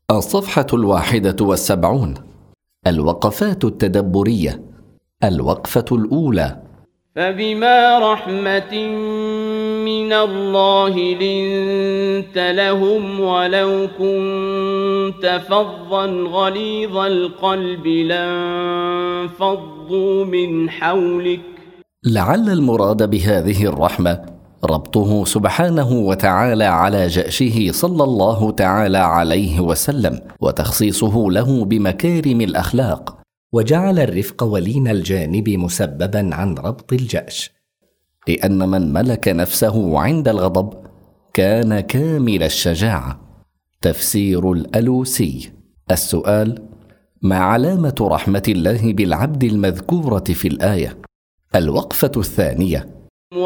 الصفحة 71. الوقفات التدبرية. الوقفة الأولى: فبما رحمة من الله لنت لهم ولو كنت فظا غليظ القلب لانفضوا من حولك. لعل المراد بهذه الرحمة ربطه سبحانه وتعالى على جأشه صلى الله تعالى عليه وسلم، وتخصيصه له بمكارم الأخلاق، وجعل الرفق ولين الجانب مسببا عن ربط الجأش، لأن من ملك نفسه عند الغضب كان كامل الشجاعة. تفسير الألوسي. السؤال: ما علامة رحمة الله بالعبد المذكورة في الآية؟ الوقفة الثانية: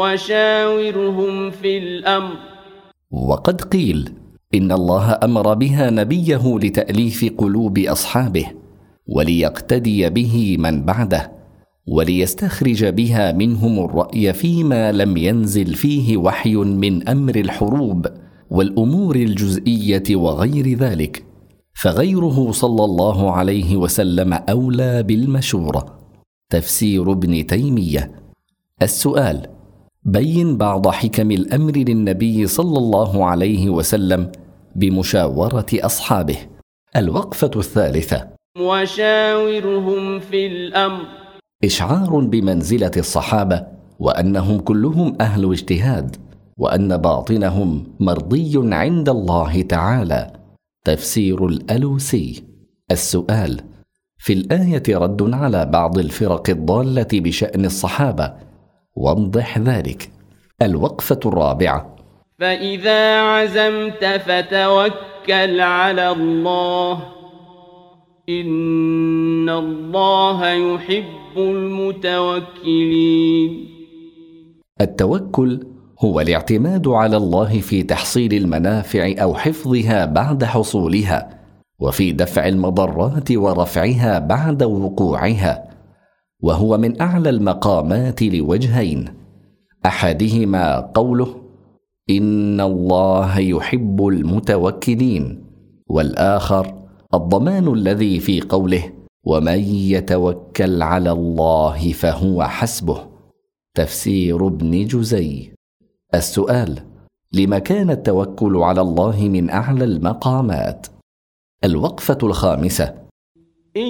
وشاورهم في الأمر. وقد قيل إن الله أمر بها نبيه لتأليف قلوب أصحابه، وليقتدي به من بعده، وليستخرج بها منهم الرأي فيما لم ينزل فيه وحي من أمر الحروب والأمور الجزئية وغير ذلك، فغيره صلى الله عليه وسلم أولى بالمشورة. تفسير ابن تيمية. السؤال: بين بعض حكم الأمر للنبي صلى الله عليه وسلم بمشاورة أصحابه. الوقفة الثالثة: وشاورهم في الأمر. إشعار بمنزلة الصحابة، وأنهم كلهم أهل اجتهاد، وأن باطنهم مرضي عند الله تعالى. تفسير الألوسي. السؤال: في الآية رد على بعض الفرق الضالة بشأن الصحابة، وضح ذلك. الوقفة الرابعة: فإذا عزمت فتوكل على الله إن الله يحب المتوكلين. التوكل هو الاعتماد على الله في تحصيل المنافع أو حفظها بعد حصولها، وفي دفع المضرات ورفعها بعد وقوعها، وهو من أعلى المقامات لوجهين: أحدهما قوله إن الله يحب المتوكلين، والآخر الضمان الذي في قوله ومن يتوكل على الله فهو حسبه. تفسير ابن جزي. السؤال: لما كان التوكل على الله من أعلى المقامات؟ الوقفة الخامسة: إن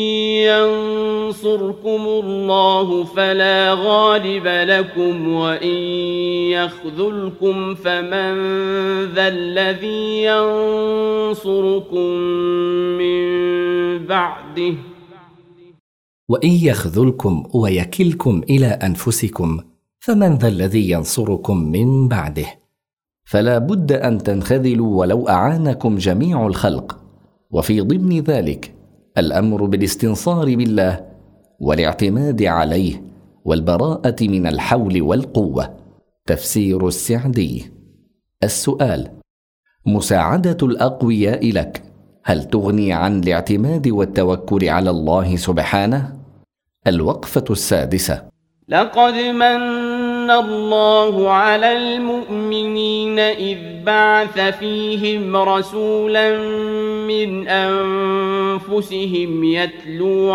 ينصركم الله فلا غالب لكم وإن يخذلكم فمن ذا الذي ينصركم من بعده. وإن يخذلكم ويكلكم إلى أنفسكم فمن ذا الذي ينصركم من بعده. فلا بد أن تنخذلوا ولو أعانكم جميع الخلق، وفي ضمن ذلك الأمر بالاستنصار بالله والاعتماد عليه والبراءة من الحول والقوة. تفسير السعدي. السؤال: مساعدة الأقوياء لك هل تغني عن الاعتماد والتوكل على الله سبحانه؟ الوقفة السادسة: لقد من الله على المؤمنين إذ بعث فيهم رسولا من أنفسهم يتلو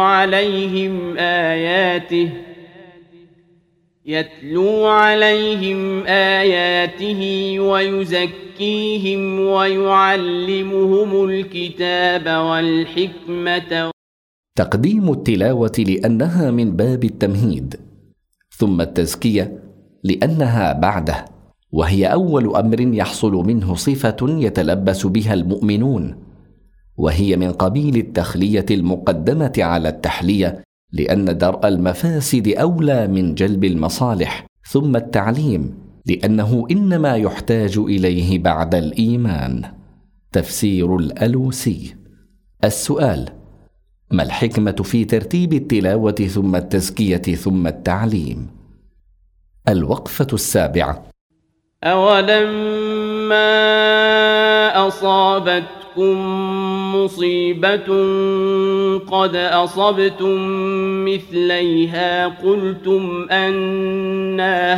عليهم آياته ويزكيهم ويعلمهم الكتاب والحكمة. تقديم التلاوة لأنها من باب التمهيد، ثم التزكية لأنها بعده، وهي أول أمر يحصل منه صفة يتلبس بها المؤمنون، وهي من قبيل التخلية المقدمة على التحلية، لأن درء المفاسد أولى من جلب المصالح. ثم التعليم لأنه إنما يحتاج إليه بعد الإيمان. تفسير الألوسي. السؤال: ما الحكمة في ترتيب التلاوة ثم التزكية ثم التعليم؟ الوقفة السابعة: أولما أصابتكم مصيبة قد أصبتم مثليها قلتم أنى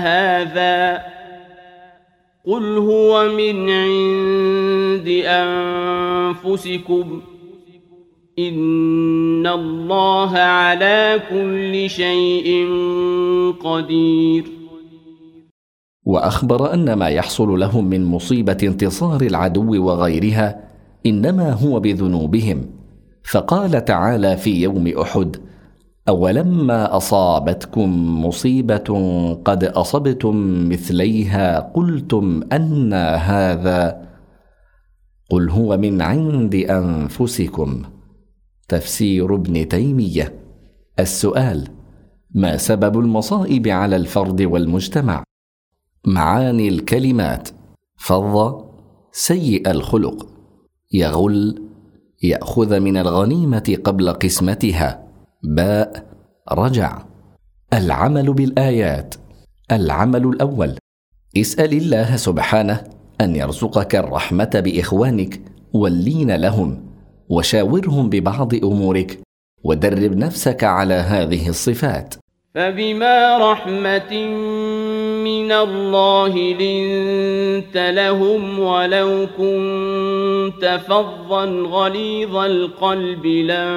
هذا قل هو من عند أنفسكم إن الله على كل شيء قدير. وأخبر أن ما يحصل لهم من مصيبة انتصار العدو وغيرها إنما هو بذنوبهم، فقال تعالى في يوم أحد: أولما أصابتكم مصيبة قد أصبتم مثليها قلتم أنى هذا قل هو من عند أنفسكم. تفسير ابن تيمية. السؤال: ما سبب المصائب على الفرد والمجتمع؟ معاني الكلمات: فظ سيء الخلق، يغل يأخذ من الغنيمة قبل قسمتها، باء رجع. العمل بالآيات: العمل الأول: اسأل الله سبحانه أن يرزقك الرحمة بإخوانك واللين لهم، وشاورهم ببعض أمورك، ودرب نفسك على هذه الصفات. فبما رحمة من الله لنت لهم ولو كنت فظا غليظ القلب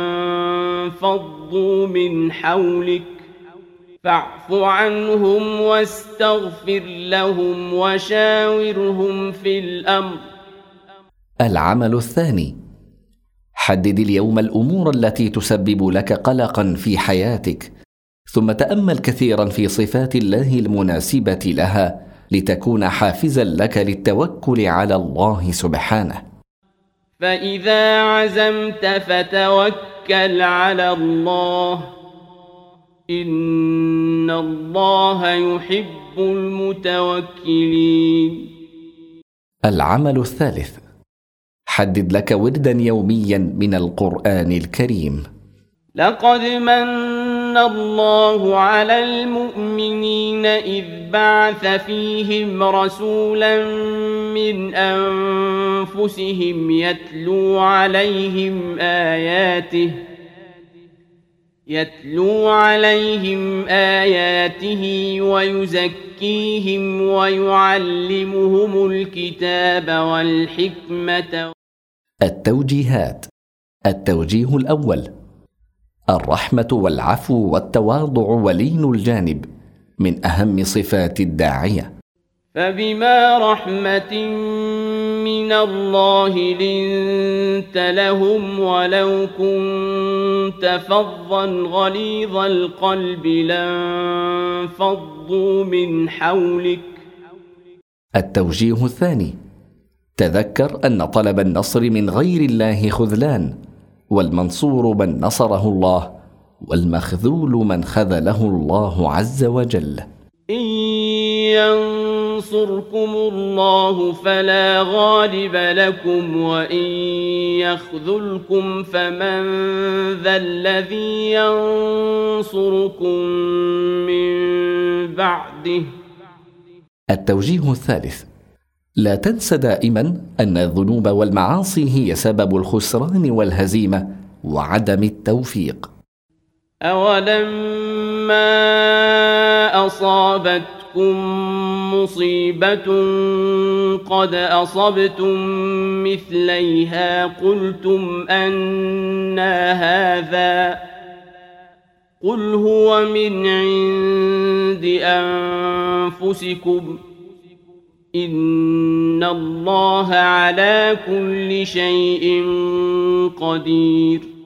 لانفضوا من حولك فاعف عنهم واستغفر لهم وشاورهم في الأمر. العمل الثاني: حدد اليوم الأمور التي تسبب لك قلقا في حياتك، ثم تأمل كثيرا في صفات الله المناسبة لها لتكون حافزا لك للتوكل على الله سبحانه. فإذا عزمت فتوكل على الله إن الله يحب المتوكلين. العمل الثالث: حدد لك وردا يوميا من القرآن الكريم. لقد من الله على المؤمنين إذ بعث فيهم رسولا من أنفسهم يتلو عليهم آياته ويزكيهم ويعلمهم الكتاب والحكمة. التوجيهات: التوجيه الأول: الرحمة والعفو والتواضع ولين الجانب من أهم صفات الداعية. فبما رحمة من الله لنت لهم ولو كنت فظا غليظ القلب لانفضوا من حولك. التوجيه الثاني: تذكر أن طلب النصر من غير الله خذلان، والمنصور من نصره الله، والمخذول من خذله الله عز وجل. إن ينصركم الله فلا غالب لكم وإن يخذلكم فمن ذا الذي ينصركم من بعده. التوجيه الثالث: لا تنس دائما أن الذنوب والمعاصي هي سبب الخسران والهزيمة وعدم التوفيق. أولما أصابتكم مصيبة قد أصبتم مثليها قلتم أنى هذا قل هو من عند أنفسكم إن الله على كل شيء قدير.